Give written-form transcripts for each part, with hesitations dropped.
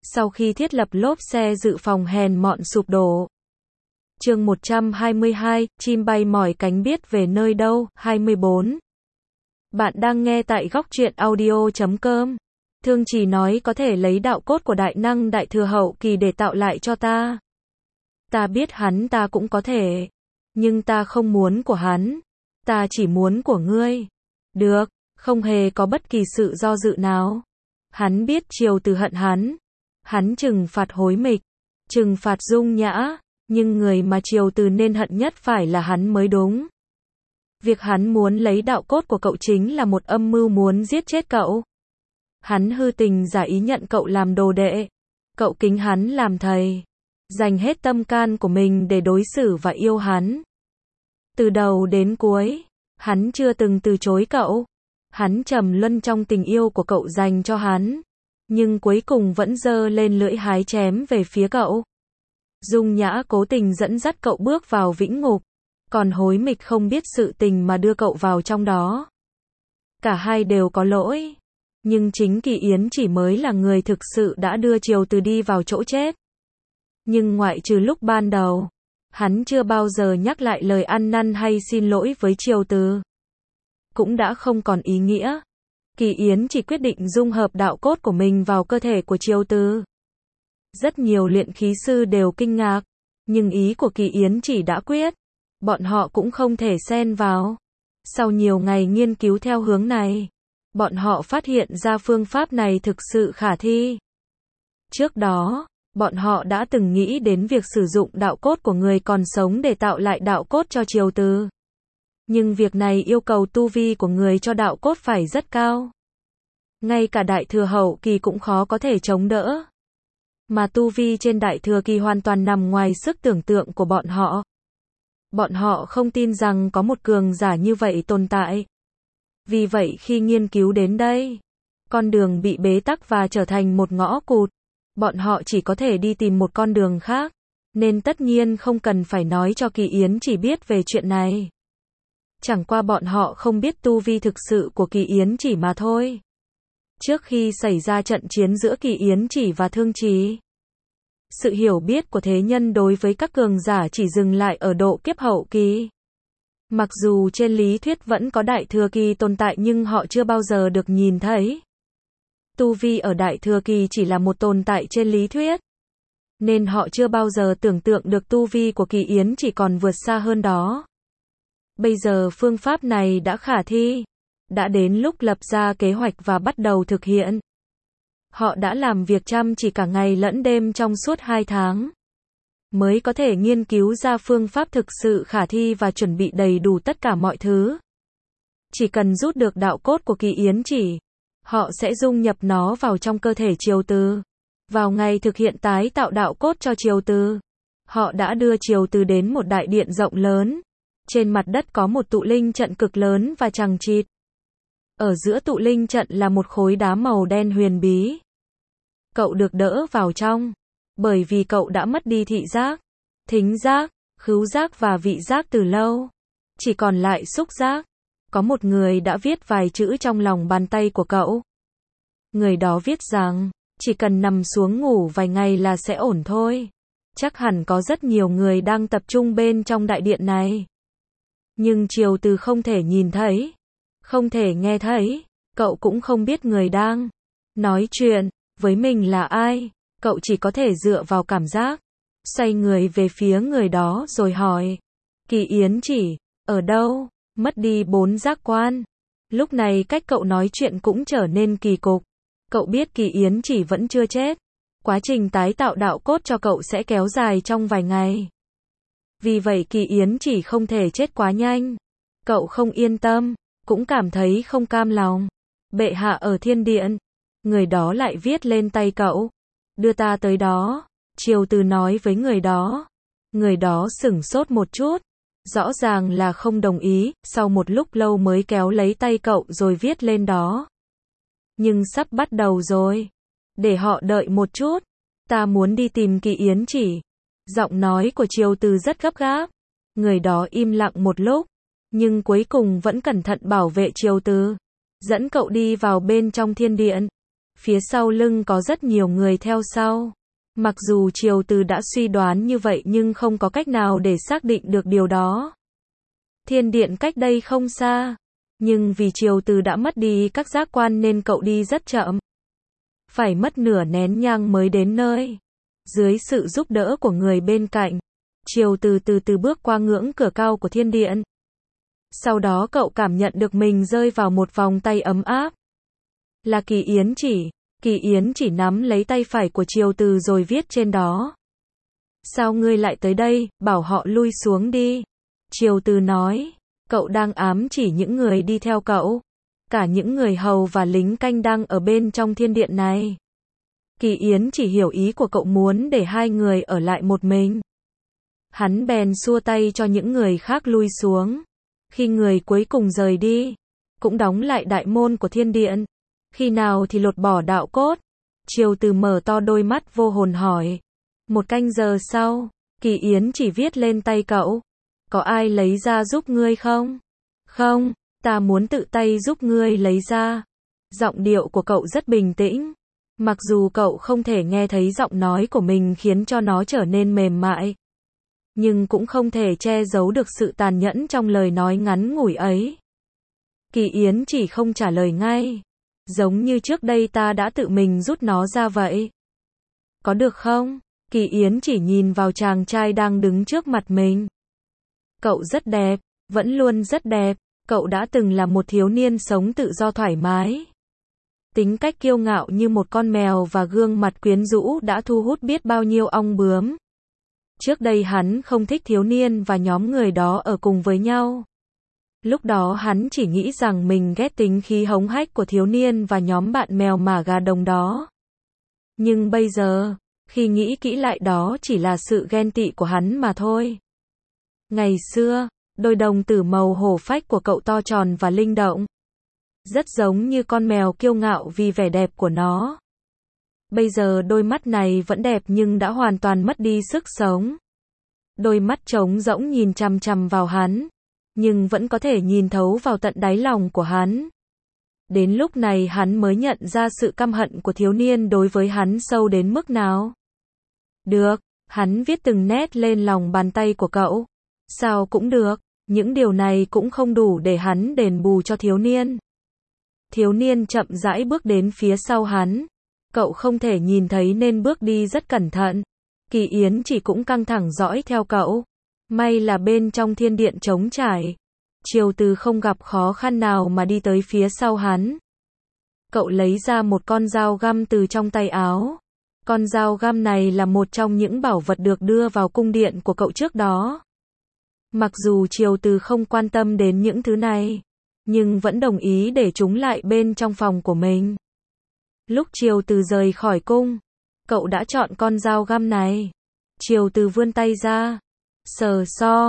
sau khi thiết lập lốp xe dự phòng hèn mọn sụp đổ. Chương 122, chim bay mỏi cánh biết về nơi đâu, 24. Bạn đang nghe tại góc truyện audio.com. Thương Trì nói có thể lấy đạo cốt của đại năng đại thừa hậu kỳ để tạo lại cho ta. Ta biết hắn ta cũng có thể. Nhưng ta không muốn của hắn. Ta chỉ muốn của ngươi. Được, không hề có bất kỳ sự do dự nào. Hắn biết Triều Từ hận hắn. Hắn trừng phạt hối mịch. Trừng phạt Dung Nhã. Nhưng người mà Triều Từ nên hận nhất phải là hắn mới đúng. Việc hắn muốn lấy đạo cốt của cậu chính là một âm mưu muốn giết chết cậu. Hắn hư tình giả ý nhận cậu làm đồ đệ. Cậu kính hắn làm thầy. Dành hết tâm can của mình để đối xử và yêu hắn. Từ đầu đến cuối, hắn chưa từng từ chối cậu. Hắn trầm luân trong tình yêu của cậu dành cho hắn. Nhưng cuối cùng vẫn giơ lên lưỡi hái chém về phía cậu. Dung Nhã cố tình dẫn dắt cậu bước vào vĩnh ngục. Còn hối mịch không biết sự tình mà đưa cậu vào trong đó. Cả hai đều có lỗi. Nhưng chính Kỳ Yến chỉ mới là người thực sự đã đưa Triều Từ đi vào chỗ chết. Nhưng ngoại trừ lúc ban đầu, hắn chưa bao giờ nhắc lại lời ăn năn hay xin lỗi với Triều Từ. Cũng đã không còn ý nghĩa. Kỳ Yến chỉ quyết định dung hợp đạo cốt của mình vào cơ thể của Triều Từ. Rất nhiều luyện khí sư đều kinh ngạc. Nhưng ý của Kỳ Yến chỉ đã quyết. Bọn họ cũng không thể xen vào. Sau nhiều ngày nghiên cứu theo hướng này, bọn họ phát hiện ra phương pháp này thực sự khả thi. Trước đó, bọn họ đã từng nghĩ đến việc sử dụng đạo cốt của người còn sống để tạo lại đạo cốt cho Triều Từ. Nhưng việc này yêu cầu tu vi của người cho đạo cốt phải rất cao. Ngay cả đại thừa hậu kỳ cũng khó có thể chống đỡ. Mà tu vi trên đại thừa kỳ hoàn toàn nằm ngoài sức tưởng tượng của bọn họ. Bọn họ không tin rằng có một cường giả như vậy tồn tại. Vì vậy khi nghiên cứu đến đây, con đường bị bế tắc và trở thành một ngõ cụt. Bọn họ chỉ có thể đi tìm một con đường khác. Nên tất nhiên không cần phải nói cho Kỳ Yến chỉ biết về chuyện này. Chẳng qua bọn họ không biết tu vi thực sự của Kỳ Yến chỉ mà thôi. Trước khi xảy ra trận chiến giữa Kỳ Yến chỉ và Thương Trì, sự hiểu biết của thế nhân đối với các cường giả chỉ dừng lại ở độ kiếp hậu kỳ. Mặc dù trên lý thuyết vẫn có đại thừa kỳ tồn tại nhưng họ chưa bao giờ được nhìn thấy. Tu vi ở đại thừa kỳ chỉ là một tồn tại trên lý thuyết. Nên họ chưa bao giờ tưởng tượng được tu vi của Kỳ Yến chỉ còn vượt xa hơn đó. Bây giờ phương pháp này đã khả thi. Đã đến lúc lập ra kế hoạch và bắt đầu thực hiện. Họ đã làm việc chăm chỉ cả ngày lẫn đêm trong suốt 2 tháng. Mới có thể nghiên cứu ra phương pháp thực sự khả thi và chuẩn bị đầy đủ tất cả mọi thứ. Chỉ cần rút được đạo cốt của Kỳ Yến chỉ, họ sẽ dung nhập nó vào trong cơ thể Triều Từ. Vào ngày thực hiện tái tạo đạo cốt cho Triều Từ, họ đã đưa Triều Từ đến một đại điện rộng lớn. Trên mặt đất có một tụ linh trận cực lớn và chằng chịt. Ở giữa tụ linh trận là một khối đá màu đen huyền bí. Cậu được đỡ vào trong, bởi vì cậu đã mất đi thị giác, thính giác, khứu giác và vị giác từ lâu. Chỉ còn lại xúc giác. Có một người đã viết vài chữ trong lòng bàn tay của cậu. Người đó viết rằng, chỉ cần nằm xuống ngủ vài ngày là sẽ ổn thôi. Chắc hẳn có rất nhiều người đang tập trung bên trong đại điện này. Nhưng Triều Từ không thể nhìn thấy, không thể nghe thấy, cậu cũng không biết người đang nói chuyện với mình là ai. Cậu chỉ có thể dựa vào cảm giác, xoay người về phía người đó rồi hỏi, Kỳ Yến chỉ, ở đâu? Mất đi 4 giác quan. Lúc này cách cậu nói chuyện cũng trở nên kỳ cục. Cậu biết Kỳ Yến chỉ vẫn chưa chết. Quá trình tái tạo đạo cốt cho cậu sẽ kéo dài trong vài ngày. Vì vậy Kỳ Yến chỉ không thể chết quá nhanh. Cậu không yên tâm, cũng cảm thấy không cam lòng. Bệ hạ ở thiên điện. Người đó lại viết lên tay cậu. Đưa ta tới đó. Triều Từ nói với người đó. Người đó sửng sốt một chút. Rõ ràng là không đồng ý, sau một lúc lâu mới kéo lấy tay cậu rồi viết lên đó. Nhưng sắp bắt đầu rồi. Để họ đợi một chút. Ta muốn đi tìm Kỳ Yến chỉ. Giọng nói của Triều Từ rất gấp gáp. Người đó im lặng một lúc. Nhưng cuối cùng vẫn cẩn thận bảo vệ Triều Từ. Dẫn cậu đi vào bên trong thiên điện. Phía sau lưng có rất nhiều người theo sau. Mặc dù Triều Từ đã suy đoán như vậy nhưng không có cách nào để xác định được điều đó. Thiên điện cách đây không xa. Nhưng vì Triều Từ đã mất đi các giác quan nên cậu đi rất chậm. Phải mất nửa nén nhang mới đến nơi. Dưới sự giúp đỡ của người bên cạnh, Triều Từ từ từ bước qua ngưỡng cửa cao của thiên điện. Sau đó cậu cảm nhận được mình rơi vào một vòng tay ấm áp. Là Kỳ Yến Chỉ. Kỳ Yến Chỉ nắm lấy tay phải của Triều Từ rồi viết trên đó. Sao ngươi lại tới đây, bảo họ lui xuống đi. Triều Từ nói, cậu đang ám chỉ những người đi theo cậu. Cả những người hầu và lính canh đang ở bên trong thiên điện này. Kỳ Yến Chỉ hiểu ý của cậu muốn để hai người ở lại một mình. Hắn bèn xua tay cho những người khác lui xuống. Khi người cuối cùng rời đi, cũng đóng lại đại môn của thiên điện. Khi nào thì lột bỏ đạo cốt? Triều Từ mở to đôi mắt vô hồn hỏi. 1 canh giờ sau, Kỳ Yến Chỉ viết lên tay cậu. Có ai lấy ra giúp ngươi không? Không, ta muốn tự tay giúp ngươi lấy ra. Giọng điệu của cậu rất bình tĩnh. Mặc dù cậu không thể nghe thấy giọng nói của mình khiến cho nó trở nên mềm mại. Nhưng cũng không thể che giấu được sự tàn nhẫn trong lời nói ngắn ngủi ấy. Kỳ Yến Chỉ không trả lời ngay. Giống như trước đây ta đã tự mình rút nó ra vậy. Có được không? Kỳ Yến Chỉ nhìn vào chàng trai đang đứng trước mặt mình. Cậu rất đẹp, vẫn luôn rất đẹp. Cậu đã từng là một thiếu niên sống tự do thoải mái. Tính cách kiêu ngạo như một con mèo và gương mặt quyến rũ đã thu hút biết bao nhiêu ong bướm. Trước đây hắn không thích thiếu niên và nhóm người đó ở cùng với nhau. Lúc đó hắn chỉ nghĩ rằng mình ghét tính khí hống hách của thiếu niên và nhóm bạn mèo mả gà đồng đó. Nhưng bây giờ, khi nghĩ kỹ lại đó chỉ là sự ghen tị của hắn mà thôi. Ngày xưa, đôi đồng tử màu hổ phách của cậu to tròn và linh động. Rất giống như con mèo kiêu ngạo vì vẻ đẹp của nó. Bây giờ đôi mắt này vẫn đẹp nhưng đã hoàn toàn mất đi sức sống. Đôi mắt trống rỗng nhìn chằm chằm vào hắn, nhưng vẫn có thể nhìn thấu vào tận đáy lòng của hắn. Đến lúc này hắn mới nhận ra sự căm hận của thiếu niên đối với hắn sâu đến mức nào. Được, hắn viết từng nét lên lòng bàn tay của cậu. Sao cũng được, những điều này cũng không đủ để hắn đền bù cho thiếu niên. Thiếu niên chậm rãi bước đến phía sau hắn. Cậu không thể nhìn thấy nên bước đi rất cẩn thận. Kỳ Yến Chỉ cũng căng thẳng dõi theo cậu. May là bên trong thiên điện trống trải. Triều Từ không gặp khó khăn nào mà đi tới phía sau hắn. Cậu lấy ra một con dao găm từ trong tay áo. Con dao găm này là một trong những bảo vật được đưa vào cung điện của cậu trước đó. Mặc dù Triều Từ không quan tâm đến những thứ này, nhưng vẫn đồng ý để chúng lại bên trong phòng của mình. Lúc Triều Từ rời khỏi cung, cậu đã chọn con dao găm này. Triều Từ vươn tay ra, sờ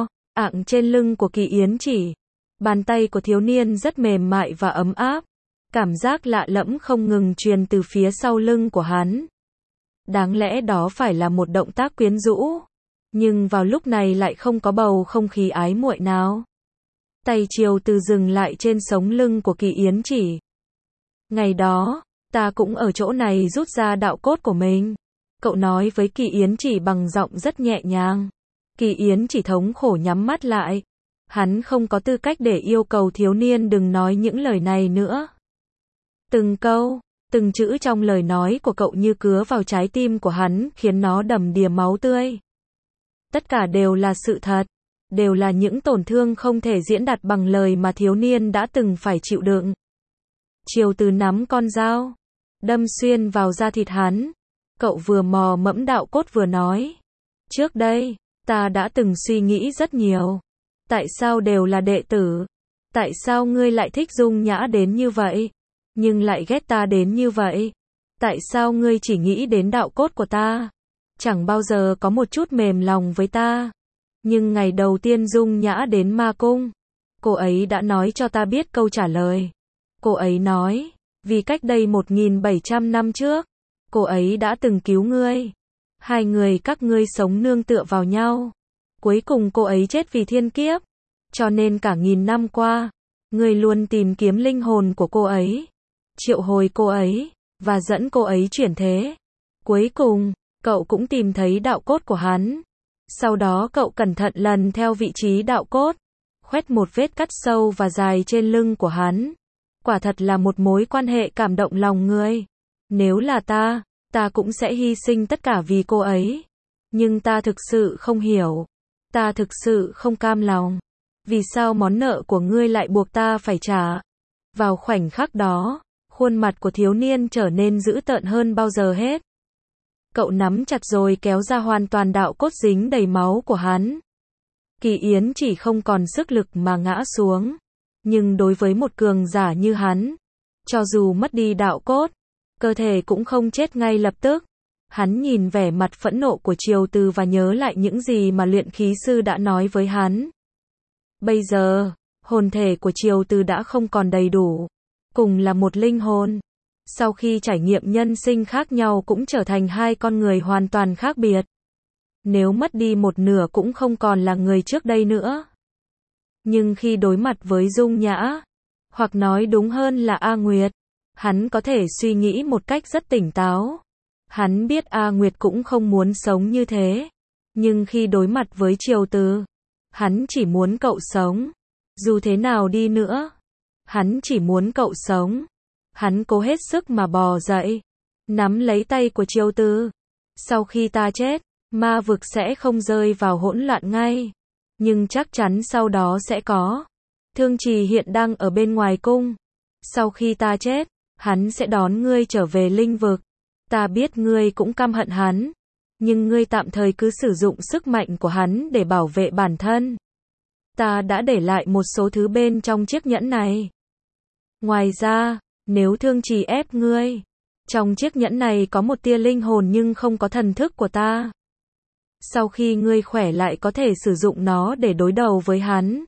ạng trên lưng của Kỳ Yến Chỉ. Bàn tay của thiếu niên rất mềm mại và ấm áp. Cảm giác lạ lẫm không ngừng truyền từ phía sau lưng của hắn. Đáng lẽ đó phải là một động tác quyến rũ, nhưng vào lúc này lại không có bầu không khí ái muội nào. Tay Triều Từ dừng lại trên sống lưng của Kỳ Yến Chỉ. Ngày đó, ta cũng ở chỗ này rút ra đạo cốt của mình. Cậu nói với Kỳ Yến Chỉ bằng giọng rất nhẹ nhàng. Kỳ Yến Chỉ thống khổ nhắm mắt lại. Hắn không có tư cách để yêu cầu thiếu niên đừng nói những lời này nữa. Từng câu, từng chữ trong lời nói của cậu như cứa vào trái tim của hắn khiến nó đầm đìa máu tươi. Tất cả đều là sự thật. Đều là những tổn thương không thể diễn đạt bằng lời mà thiếu niên đã từng phải chịu đựng. Triều Từ nắm con dao, đâm xuyên vào da thịt hắn. Cậu vừa mò mẫm đạo cốt vừa nói. Trước đây, ta đã từng suy nghĩ rất nhiều. Tại sao đều là đệ tử? Tại sao ngươi lại thích Dung Nhã đến như vậy? Nhưng lại ghét ta đến như vậy? Tại sao ngươi chỉ nghĩ đến đạo cốt của ta? Chẳng bao giờ có một chút mềm lòng với ta. Nhưng ngày đầu tiên Dung Nhã đến ma cung, cô ấy đã nói cho ta biết câu trả lời. Cô ấy nói, vì cách đây 1700 năm trước, cô ấy đã từng cứu ngươi. Hai người các ngươi sống nương tựa vào nhau. Cuối cùng cô ấy chết vì thiên kiếp. Cho nên cả 1000 năm qua, ngươi luôn tìm kiếm linh hồn của cô ấy. Triệu hồi cô ấy. và dẫn cô ấy chuyển thế. Cuối cùng, cậu cũng tìm thấy đạo cốt của hắn. Sau đó cậu cẩn thận lần theo vị trí đạo cốt, khoét một vết cắt sâu và dài trên lưng của hắn. Quả thật là một mối quan hệ cảm động lòng người. Nếu là ta cũng sẽ hy sinh tất cả vì cô ấy. Nhưng ta thực sự không hiểu. Ta thực sự không cam lòng. Vì sao món nợ của ngươi lại buộc ta phải trả? Vào khoảnh khắc đó, khuôn mặt của thiếu niên trở nên dữ tợn hơn bao giờ hết. Cậu nắm chặt rồi kéo ra hoàn toàn đạo cốt dính đầy máu của hắn. Kỳ Yến chỉ không còn sức lực mà ngã xuống. Nhưng đối với một cường giả như hắn, cho dù mất đi đạo cốt, cơ thể cũng không chết ngay lập tức. Hắn nhìn vẻ mặt phẫn nộ của Triều Từ và nhớ lại những gì mà luyện khí sư đã nói với hắn. Bây giờ, hồn thể của Triều Từ đã không còn đầy đủ, cùng là một linh hồn. Sau khi trải nghiệm nhân sinh khác nhau cũng trở thành hai con người hoàn toàn khác biệt. Nếu mất đi một nửa cũng không còn là người trước đây nữa. Nhưng khi đối mặt với Dung Nhã, hoặc nói đúng hơn là A Nguyệt, hắn có thể suy nghĩ một cách rất tỉnh táo. Hắn biết A Nguyệt cũng không muốn sống như thế. Nhưng khi đối mặt với Triều Từ, hắn chỉ muốn cậu sống. Dù thế nào đi nữa, hắn chỉ muốn cậu sống. Hắn cố hết sức mà bò dậy, nắm lấy tay của Triều Từ. Sau khi ta chết, ma vực sẽ không rơi vào hỗn loạn ngay. Nhưng chắc chắn sau đó sẽ có. Thương Trì hiện đang ở bên ngoài cung. Sau khi ta chết, hắn sẽ đón ngươi trở về linh vực. Ta biết ngươi cũng căm hận hắn. Nhưng ngươi tạm thời cứ sử dụng sức mạnh của hắn để bảo vệ bản thân. Ta đã để lại một số thứ bên trong chiếc nhẫn này. Ngoài ra, nếu Thương Trì ép ngươi, trong chiếc nhẫn này có một tia linh hồn nhưng không có thần thức của ta. Sau khi ngươi khỏe lại có thể sử dụng nó để đối đầu với hắn.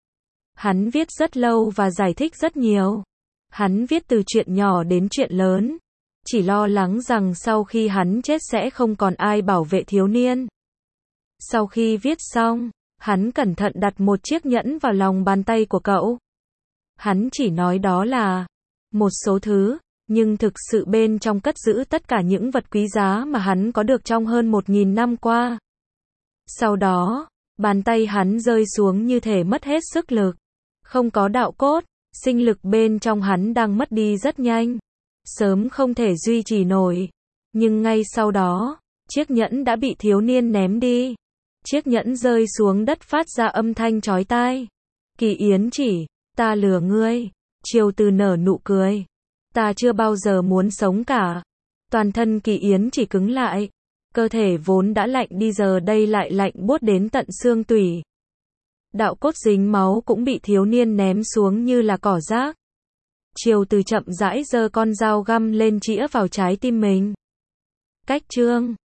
Hắn viết rất lâu và giải thích rất nhiều. Hắn viết từ chuyện nhỏ đến chuyện lớn. Chỉ lo lắng rằng sau khi hắn chết sẽ không còn ai bảo vệ thiếu niên. Sau khi viết xong, hắn cẩn thận đặt một chiếc nhẫn vào lòng bàn tay của cậu. Hắn chỉ nói đó là một số thứ, nhưng thực sự bên trong cất giữ tất cả những vật quý giá mà hắn có được trong hơn 1000 năm qua. Sau đó, bàn tay hắn rơi xuống như thể mất hết sức lực. Không có đạo cốt, sinh lực bên trong hắn đang mất đi rất nhanh. Sớm không thể duy trì nổi. Nhưng ngay sau đó, chiếc nhẫn đã bị thiếu niên ném đi. Chiếc nhẫn rơi xuống đất phát ra âm thanh chói tai. Kỳ Yến chỉ, ta lừa ngươi. Triều Từ nở nụ cười. Ta chưa bao giờ muốn sống cả. Toàn thân Kỳ Yến chỉ cứng lại. Cơ thể vốn đã lạnh đi giờ đây lại lạnh buốt đến tận xương tủy. Đạo cốt dính máu cũng bị thiếu niên ném xuống như là cỏ rác. Triều Từ chậm rãi giơ con dao găm lên chĩa vào trái tim mình. Cách chương